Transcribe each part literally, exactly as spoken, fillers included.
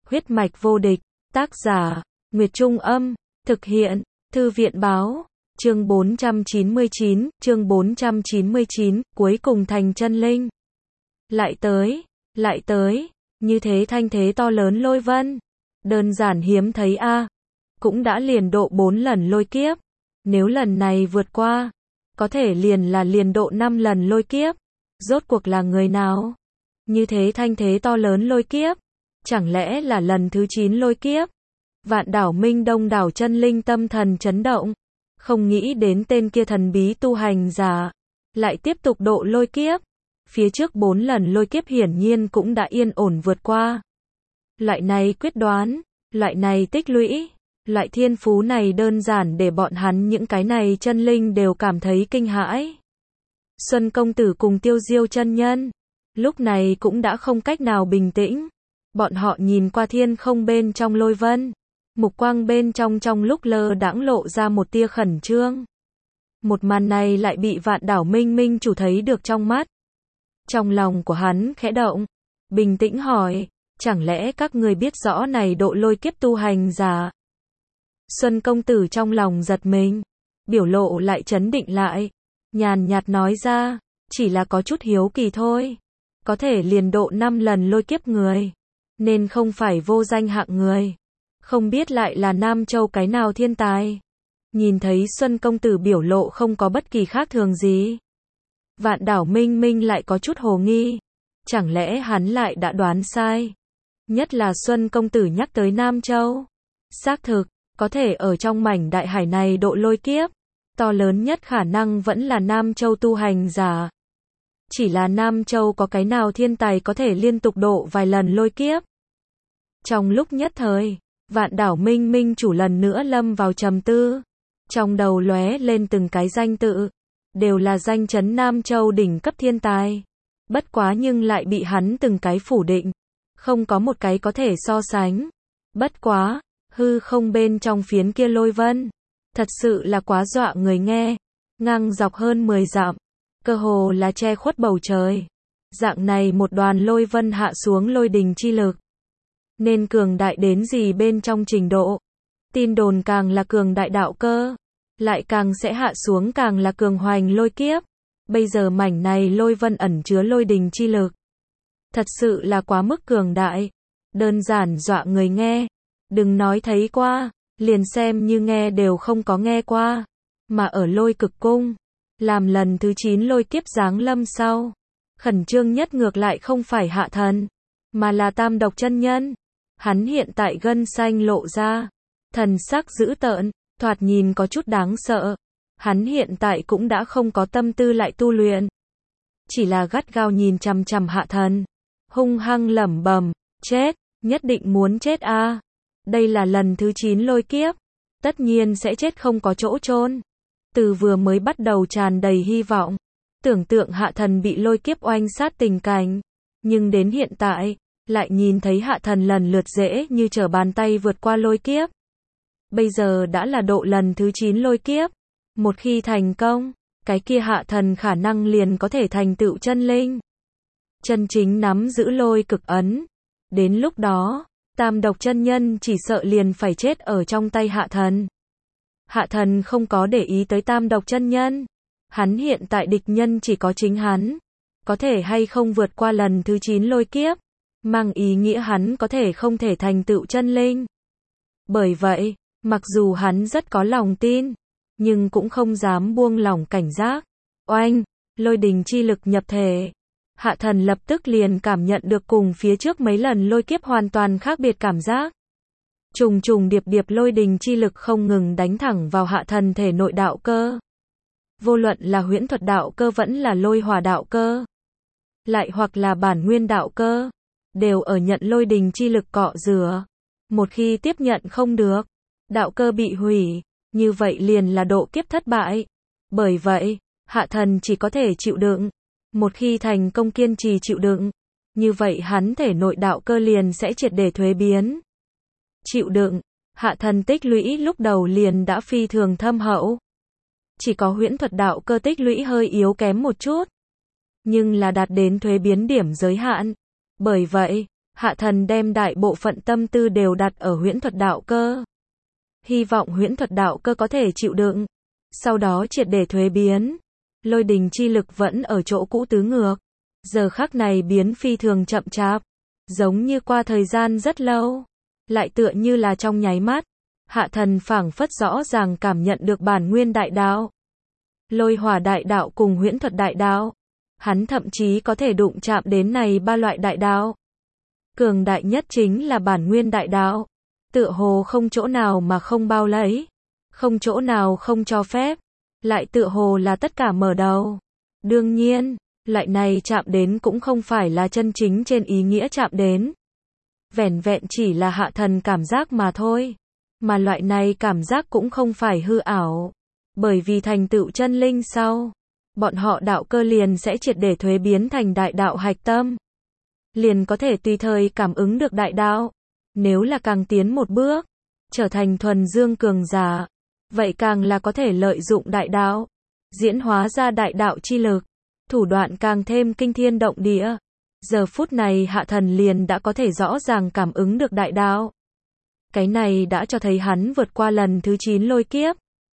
Huyết mạch vô địch, tác giả, Nguyệt Trung Âm, thực hiện, Thư viện Báo, chương bốn trăm chín mươi chín, chương bốn trăm chín mươi chín, cuối cùng thành chân linh. Lại tới, lại tới, như thế thanh thế to lớn lôi vân. Đơn giản hiếm thấy a à. Cũng đã liền độ bốn lần lôi kiếp. Nếu lần này vượt qua, có thể liền là liền độ năm lần lôi kiếp. Rốt cuộc là người nào? Như thế thanh thế to lớn lôi kiếp. Chẳng lẽ là lần thứ chín lôi kiếp? Vạn đảo Minh Đông đảo chân linh tâm thần chấn động. Không nghĩ đến tên kia thần bí tu hành giả. Lại tiếp tục độ lôi kiếp. Phía trước bốn lần lôi kiếp hiển nhiên cũng đã yên ổn vượt qua. Loại này quyết đoán, loại này tích lũy, loại thiên phú này đơn giản để bọn hắn những cái này chân linh đều cảm thấy kinh hãi. Xuân công tử cùng Tiêu Diêu chân nhân, lúc này cũng đã không cách nào bình tĩnh. Bọn họ nhìn qua thiên không bên trong lôi vân, mục quang bên trong trong lúc lơ đãng lộ ra một tia khẩn trương. Một màn này lại bị Vạn đảo Minh Minh chủ thấy được trong mắt. Trong lòng của hắn khẽ động, bình tĩnh hỏi, chẳng lẽ các người biết rõ này độ lôi kiếp tu hành giả? Xuân công tử trong lòng giật mình, biểu lộ lại trấn định lại, nhàn nhạt nói ra, chỉ là có chút hiếu kỳ thôi. Có thể liền độ năm lần lôi kiếp người, nên không phải vô danh hạng người. Không biết lại là Nam Châu cái nào thiên tài. Nhìn thấy Xuân công tử biểu lộ không có bất kỳ khác thường gì, Vạn đảo Minh Minh lại có chút hồ nghi. Chẳng lẽ hắn lại đã đoán sai? Nhất là Xuân công tử nhắc tới Nam Châu. Xác thực, có thể ở trong mảnh đại hải này độ lôi kiếp, to lớn nhất khả năng vẫn là Nam Châu tu hành giả. Chỉ là Nam Châu có cái nào thiên tài có thể liên tục độ vài lần lôi kiếp? Trong lúc nhất thời, Vạn đảo Minh Minh chủ lần nữa lâm vào trầm tư. Trong đầu lóe lên từng cái danh tự, đều là danh chấn Nam Châu đỉnh cấp thiên tài. Bất quá nhưng lại bị hắn từng cái phủ định, không có một cái có thể so sánh. Bất quá, hư không bên trong phiến kia lôi vân, thật sự là quá dọa người nghe, ngang dọc hơn mười dặm, cơ hồ là che khuất bầu trời. Dạng này một đoàn lôi vân hạ xuống lôi đình chi lực, nên cường đại đến gì bên trong trình độ. Tin đồn càng là cường đại đạo cơ, lại càng sẽ hạ xuống càng là cường hoành lôi kiếp. Bây giờ mảnh này lôi vân ẩn chứa lôi đình chi lực, thật sự là quá mức cường đại, đơn giản dọa người nghe. Đừng nói thấy qua, liền xem như nghe đều không có nghe qua. Mà ở lôi cực cung, làm lần thứ chín lôi kiếp giáng lâm sau, khẩn trương nhất ngược lại không phải Hạ Thần, mà là Tam Độc chân nhân. Hắn hiện tại gân xanh lộ ra, thần sắc dữ tợn, thoạt nhìn có chút đáng sợ. Hắn hiện tại cũng đã không có tâm tư lại tu luyện, chỉ là gắt gao nhìn chằm chằm Hạ Thần, hung hăng lẩm bẩm, chết, nhất định muốn chết a. À. Đây là lần thứ chín lôi kiếp, tất nhiên sẽ chết không có chỗ chôn. Từ vừa mới bắt đầu tràn đầy hy vọng, tưởng tượng Hạ Thần bị lôi kiếp oanh sát tình cảnh, nhưng đến hiện tại, lại nhìn thấy Hạ Thần lần lượt dễ như trở bàn tay vượt qua lôi kiếp. Bây giờ đã là độ lần thứ chín lôi kiếp. Một khi thành công, cái kia Hạ Thần khả năng liền có thể thành tựu chân linh, chân chính nắm giữ lôi cực ấn. Đến lúc đó, Tam Độc chân nhân chỉ sợ liền phải chết ở trong tay Hạ Thần. Hạ Thần không có để ý tới Tam Độc chân nhân, hắn hiện tại địch nhân chỉ có chính hắn. Có thể hay không vượt qua lần thứ chín lôi kiếp, mang ý nghĩa hắn có thể không thể thành tựu chân linh. Bởi vậy, mặc dù hắn rất có lòng tin, nhưng cũng không dám buông lỏng cảnh giác. Oanh, lôi đình chi lực nhập thể. Hạ Thần lập tức liền cảm nhận được cùng phía trước mấy lần lôi kiếp hoàn toàn khác biệt cảm giác. Trùng trùng điệp điệp lôi đình chi lực không ngừng đánh thẳng vào Hạ Thần thể nội đạo cơ. Vô luận là huyễn thuật đạo cơ vẫn là lôi hỏa đạo cơ, lại hoặc là bản nguyên đạo cơ, đều ở nhận lôi đình chi lực cọ rửa. Một khi tiếp nhận không được, đạo cơ bị hủy, như vậy liền là độ kiếp thất bại. Bởi vậy, Hạ Thần chỉ có thể chịu đựng. Một khi thành công kiên trì chịu đựng, như vậy hắn thể nội đạo cơ liền sẽ triệt để thuế biến. Chịu đựng, Hạ Thần tích lũy lúc đầu liền đã phi thường thâm hậu. Chỉ có huyễn thuật đạo cơ tích lũy hơi yếu kém một chút, nhưng là đạt đến thuế biến điểm giới hạn. Bởi vậy, Hạ thần đem đại bộ phận tâm tư đều đặt ở huyễn thuật đạo cơ. Hy vọng huyễn thuật đạo cơ có thể chịu đựng. Sau đó triệt để thuế biến. Lôi đình chi lực vẫn ở chỗ cũ tứ ngược. Giờ khắc này biến phi thường chậm chạp. Giống như qua thời gian rất lâu. Lại tựa như là trong nháy mắt. Hạ thần phảng phất rõ ràng cảm nhận được bản nguyên đại đạo. Lôi hỏa đại đạo cùng huyễn thuật đại đạo. Hắn thậm chí có thể đụng chạm đến này ba loại đại đạo. Cường đại nhất chính là bản nguyên đại đạo. Tựa hồ không chỗ nào mà không bao lấy. Không chỗ nào không cho phép. Lại tựa hồ là tất cả mở đầu. Đương nhiên, loại này chạm đến cũng không phải là chân chính trên ý nghĩa chạm đến. Vẻn vẹn chỉ là hạ thần cảm giác mà thôi. Mà loại này cảm giác cũng không phải hư ảo. Bởi vì thành tựu chân linh sau, bọn họ đạo cơ liền sẽ triệt để thuế biến thành đại đạo hạch tâm. Liền có thể tùy thời cảm ứng được đại đạo. Nếu là càng tiến một bước, trở thành thuần dương cường giả, vậy càng là có thể lợi dụng đại đạo, diễn hóa ra đại đạo chi lực, thủ đoạn càng thêm kinh thiên động địa. Giờ phút này hạ thần liền đã có thể rõ ràng cảm ứng được đại đạo. Cái này đã cho thấy hắn vượt qua lần thứ chín lôi kiếp.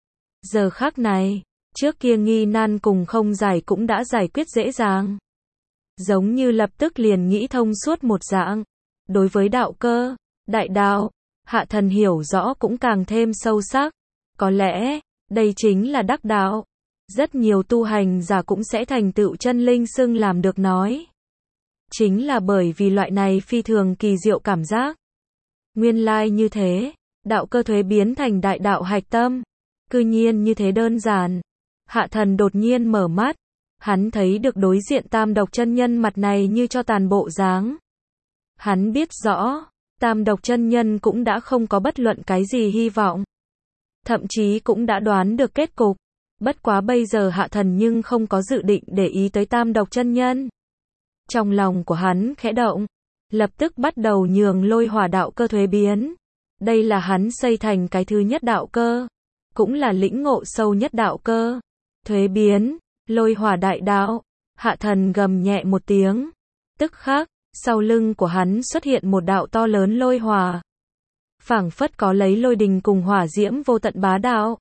Giờ khắc này, trước kia nghi nan cùng không giải cũng đã giải quyết dễ dàng. Giống như lập tức liền nghĩ thông suốt một dạng. Đối với đạo cơ, đại đạo, hạ thần hiểu rõ cũng càng thêm sâu sắc. Có lẽ, đây chính là đắc đạo. Rất nhiều tu hành giả cũng sẽ thành tựu chân linh xưng làm được nói. Chính là bởi vì loại này phi thường kỳ diệu cảm giác. Nguyên lai như thế, đạo cơ thuế biến thành đại đạo hạch tâm. Cư nhiên như thế đơn giản. Hạ thần đột nhiên mở mắt. Hắn thấy được đối diện tam độc chân nhân mặt này như cho tàn bộ dáng. Hắn biết rõ, tam độc chân nhân cũng đã không có bất luận cái gì hy vọng. Thậm chí cũng đã đoán được kết cục. Bất quá bây giờ hạ thần nhưng không có dự định để ý tới tam độc chân nhân. Trong lòng của hắn khẽ động. Lập tức bắt đầu nhường lôi hỏa đạo cơ thuế biến. Đây là hắn xây thành cái thứ nhất đạo cơ. Cũng là lĩnh ngộ sâu nhất đạo cơ. Thuế biến, lôi hỏa đại đạo. Hạ thần gầm nhẹ một tiếng. Tức khắc, sau lưng của hắn xuất hiện một đạo to lớn lôi hỏa. Phảng phất có lấy lôi đình cùng hỏa diễm vô tận bá đạo.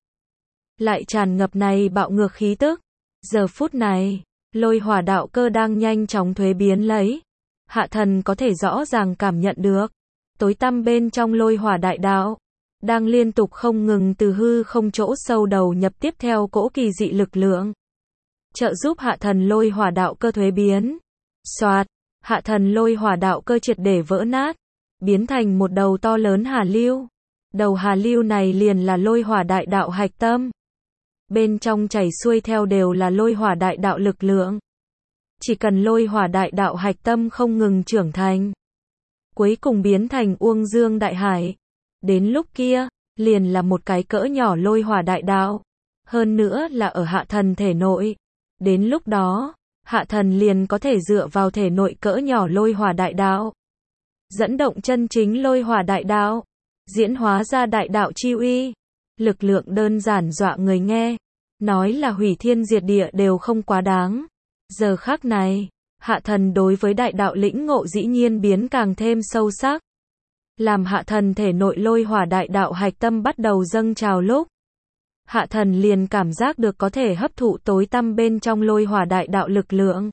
Lại tràn ngập này bạo ngược khí tức. Giờ phút này, lôi hỏa đạo cơ đang nhanh chóng thuế biến lấy. Hạ thần có thể rõ ràng cảm nhận được. Tối tăm bên trong lôi hỏa đại đạo. Đang liên tục không ngừng từ hư không chỗ sâu đầu nhập tiếp theo cỗ kỳ dị lực lượng. Trợ giúp hạ thần lôi hỏa đạo cơ thuế biến. Soạt, hạ thần lôi hỏa đạo cơ triệt để vỡ nát. Biến thành một đầu to lớn hà lưu. Đầu hà lưu này liền là lôi hỏa đại đạo hạch tâm. Bên trong chảy xuôi theo đều là lôi hỏa đại đạo lực lượng. Chỉ cần lôi hỏa đại đạo hạch tâm không ngừng trưởng thành. Cuối cùng biến thành uông dương đại hải. Đến lúc kia, liền là một cái cỡ nhỏ lôi hỏa đại đạo. Hơn nữa là ở hạ thần thể nội. Đến lúc đó, hạ thần liền có thể dựa vào thể nội cỡ nhỏ lôi hỏa đại đạo. Dẫn động chân chính lôi hỏa đại đạo. Diễn hóa ra đại đạo chi uy. Lực lượng đơn giản dọa người nghe. Nói là hủy thiên diệt địa đều không quá đáng. Giờ khắc này, hạ thần đối với đại đạo lĩnh ngộ dĩ nhiên biến càng thêm sâu sắc. Làm hạ thần thể nội lôi hỏa đại đạo hạch tâm bắt đầu dâng trào lúc. Hạ thần liền cảm giác được có thể hấp thụ tối tăm bên trong lôi hỏa đại đạo lực lượng.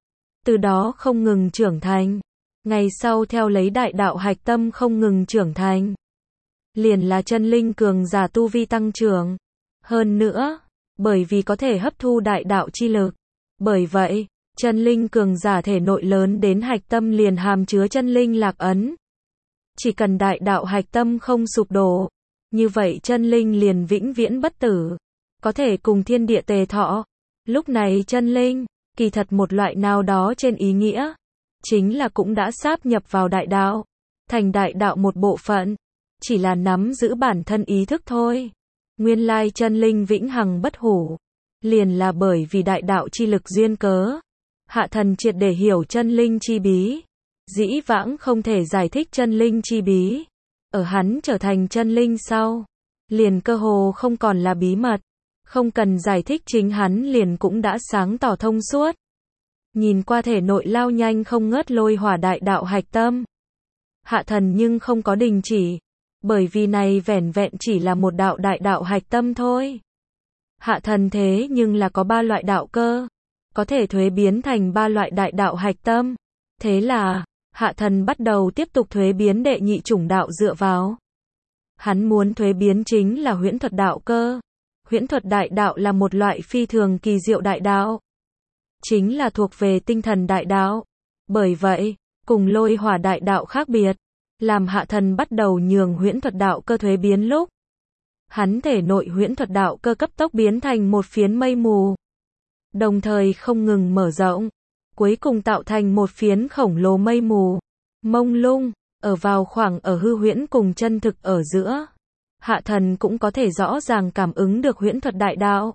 Từ đó không ngừng trưởng thành. Ngày sau theo lấy đại đạo hạch tâm không ngừng trưởng thành. Liền là chân linh cường giả tu vi tăng trưởng. Hơn nữa, bởi vì có thể hấp thu đại đạo chi lực. Bởi vậy, chân linh cường giả thể nội lớn đến hạch tâm liền hàm chứa chân linh lạc ấn. Chỉ cần đại đạo hạch tâm không sụp đổ, như vậy chân linh liền vĩnh viễn bất tử, có thể cùng thiên địa tề thọ. Lúc này chân linh, kỳ thật một loại nào đó trên ý nghĩa, chính là cũng đã sáp nhập vào đại đạo, thành đại đạo một bộ phận, chỉ là nắm giữ bản thân ý thức thôi. Nguyên lai chân linh vĩnh hằng bất hủ, liền là bởi vì đại đạo chi lực duyên cớ. Hạ thần triệt để hiểu chân linh chi bí. Dĩ vãng không thể giải thích chân linh chi bí. Ở hắn trở thành chân linh sau, liền cơ hồ không còn là bí mật. Không cần giải thích chính hắn liền cũng đã sáng tỏ thông suốt. Nhìn qua thể nội lao nhanh không ngớt lôi hỏa đại đạo hạch tâm. Hạ thần nhưng không có đình chỉ, bởi vì này vẻn vẹn chỉ là một đạo đại đạo hạch tâm thôi. Hạ thần thế nhưng là có ba loại đạo cơ, có thể thuế biến thành ba loại đại đạo hạch tâm. Thế là, hạ thần bắt đầu tiếp tục thuế biến đệ nhị chủng đạo dựa vào. Hắn muốn thuế biến chính là huyễn thuật đạo cơ. Huyễn thuật đại đạo là một loại phi thường kỳ diệu đại đạo. Chính là thuộc về tinh thần đại đạo. Bởi vậy, cùng lôi hỏa đại đạo khác biệt, làm hạ thần bắt đầu nhường huyễn thuật đạo cơ thuế biến lúc. Hắn thể nội huyễn thuật đạo cơ cấp tốc biến thành một phiến mây mù. Đồng thời không ngừng mở rộng. Cuối cùng tạo thành một phiến khổng lồ mây mù. Mông lung, ở vào khoảng ở hư huyễn cùng chân thực ở giữa. Hạ thần cũng có thể rõ ràng cảm ứng được huyễn thuật đại đạo.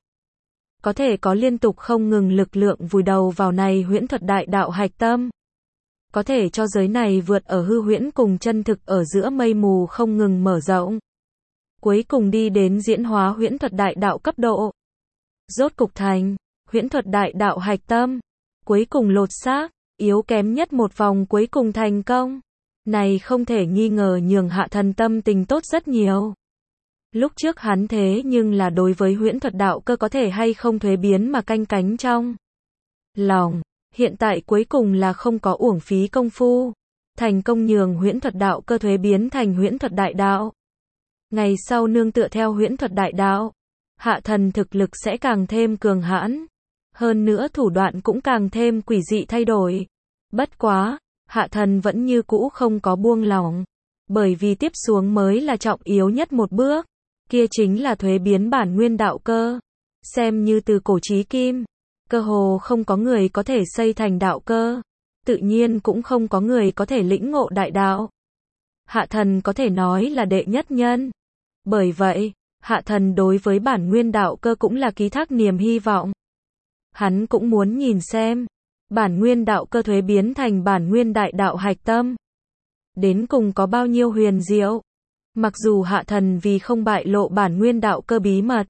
Có thể có liên tục không ngừng lực lượng vùi đầu vào này huyễn thuật đại đạo hạch tâm. Có thể cho giới này vượt ở hư huyễn cùng chân thực ở giữa mây mù không ngừng mở rộng. Cuối cùng đi đến diễn hóa huyễn thuật đại đạo cấp độ. Rốt cục thành, huyễn thuật đại đạo hạch tâm. Cuối cùng lột xác, yếu kém nhất một vòng cuối cùng thành công. Này không thể nghi ngờ nhường hạ thần tâm tình tốt rất nhiều. Lúc trước hắn thế nhưng là đối với huyễn thuật đạo cơ có thể hay không thuế biến mà canh cánh trong lòng. Hiện tại cuối cùng là không có uổng phí công phu. Thành công nhường huyễn thuật đạo cơ thuế biến thành huyễn thuật đại đạo. Ngày sau nương tựa theo huyễn thuật đại đạo, hạ thần thực lực sẽ càng thêm cường hãn. Hơn nữa thủ đoạn cũng càng thêm quỷ dị thay đổi. Bất quá, hạ thần vẫn như cũ không có buông lỏng. Bởi vì tiếp xuống mới là trọng yếu nhất một bước. Kia chính là thuế biến bản nguyên đạo cơ. Xem như từ cổ chí kim, cơ hồ không có người có thể xây thành đạo cơ. Tự nhiên cũng không có người có thể lĩnh ngộ đại đạo. Hạ thần có thể nói là đệ nhất nhân. Bởi vậy, hạ thần đối với bản nguyên đạo cơ cũng là ký thác niềm hy vọng. Hắn cũng muốn nhìn xem, bản nguyên đạo cơ thuế biến thành bản nguyên đại đạo hạch tâm. Đến cùng có bao nhiêu huyền diệu. Mặc dù hạ thần vì không bại lộ bản nguyên đạo cơ bí mật,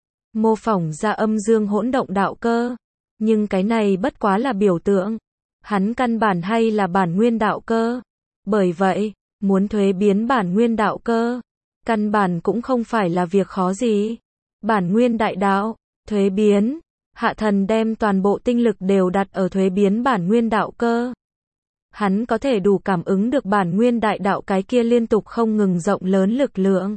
mô phỏng ra âm dương hỗn động đạo cơ. Nhưng cái này bất quá là biểu tượng. Hắn căn bản hay là bản nguyên đạo cơ. Bởi vậy, muốn thuế biến bản nguyên đạo cơ, căn bản cũng không phải là việc khó gì. Bản nguyên đại đạo, thuế biến. Hạ thần đem toàn bộ tinh lực đều đặt ở thuế biến bản nguyên đạo cơ. Hắn có thể đủ cảm ứng được bản nguyên đại đạo cái kia liên tục không ngừng rộng lớn lực lượng.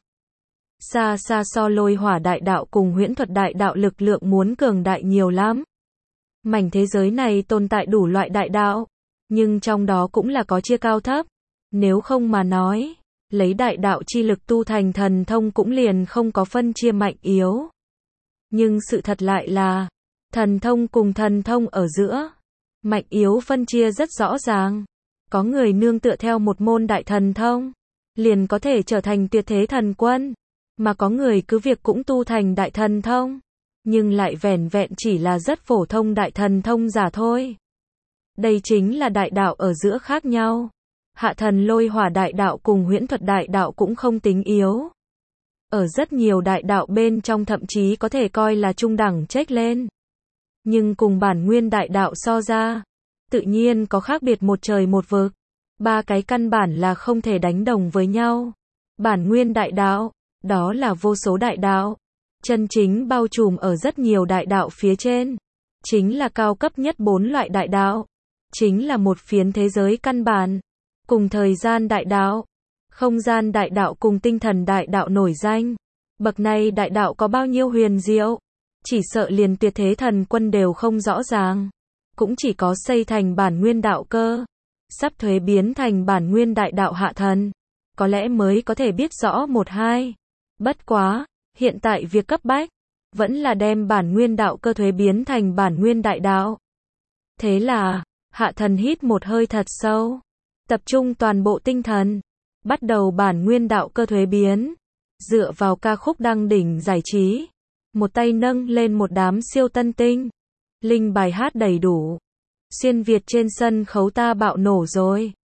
Xa xa so lôi hỏa đại đạo cùng huyễn thuật đại đạo lực lượng muốn cường đại nhiều lắm. Mảnh thế giới này tồn tại đủ loại đại đạo, nhưng trong đó cũng là có chia cao thấp. Nếu không mà nói, lấy đại đạo chi lực tu thành thần thông cũng liền không có phân chia mạnh yếu. Nhưng sự thật lại là, thần thông cùng thần thông ở giữa, mạnh yếu phân chia rất rõ ràng. Có người nương tựa theo một môn đại thần thông, liền có thể trở thành tuyệt thế thần quân. Mà có người cứ việc cũng tu thành đại thần thông, nhưng lại vẻn vẹn chỉ là rất phổ thông đại thần thông giả thôi. Đây chính là đại đạo ở giữa khác nhau. Hạ thần lôi hỏa đại đạo cùng huyễn thuật đại đạo cũng không tính yếu. Ở rất nhiều đại đạo bên trong thậm chí có thể coi là trung đẳng chếch lên. Nhưng cùng bản nguyên đại đạo so ra, tự nhiên có khác biệt một trời một vực. Ba cái căn bản là không thể đánh đồng với nhau. Bản nguyên đại đạo, đó là vô số đại đạo. Chân chính bao trùm ở rất nhiều đại đạo phía trên. Chính là cao cấp nhất bốn loại đại đạo. Chính là một phiến thế giới căn bản. Cùng thời gian đại đạo, không gian đại đạo cùng tinh thần đại đạo nổi danh. Bậc này đại đạo có bao nhiêu huyền diệu, chỉ sợ liền tuyệt thế thần quân đều không rõ ràng. Cũng chỉ có xây thành bản nguyên đạo cơ, sắp thuế biến thành bản nguyên đại đạo hạ thần, có lẽ mới có thể biết rõ một hai. Bất quá, hiện tại việc cấp bách, vẫn là đem bản nguyên đạo cơ thuế biến thành bản nguyên đại đạo. Thế là, hạ thần hít một hơi thật sâu, tập trung toàn bộ tinh thần, bắt đầu bản nguyên đạo cơ thuế biến. Dựa vào ca khúc đăng đỉnh giải trí, một tay nâng lên một đám siêu tân tinh, linh bài hát đầy đủ. Xuyên Việt trên sân khấu ta bạo nổ rồi.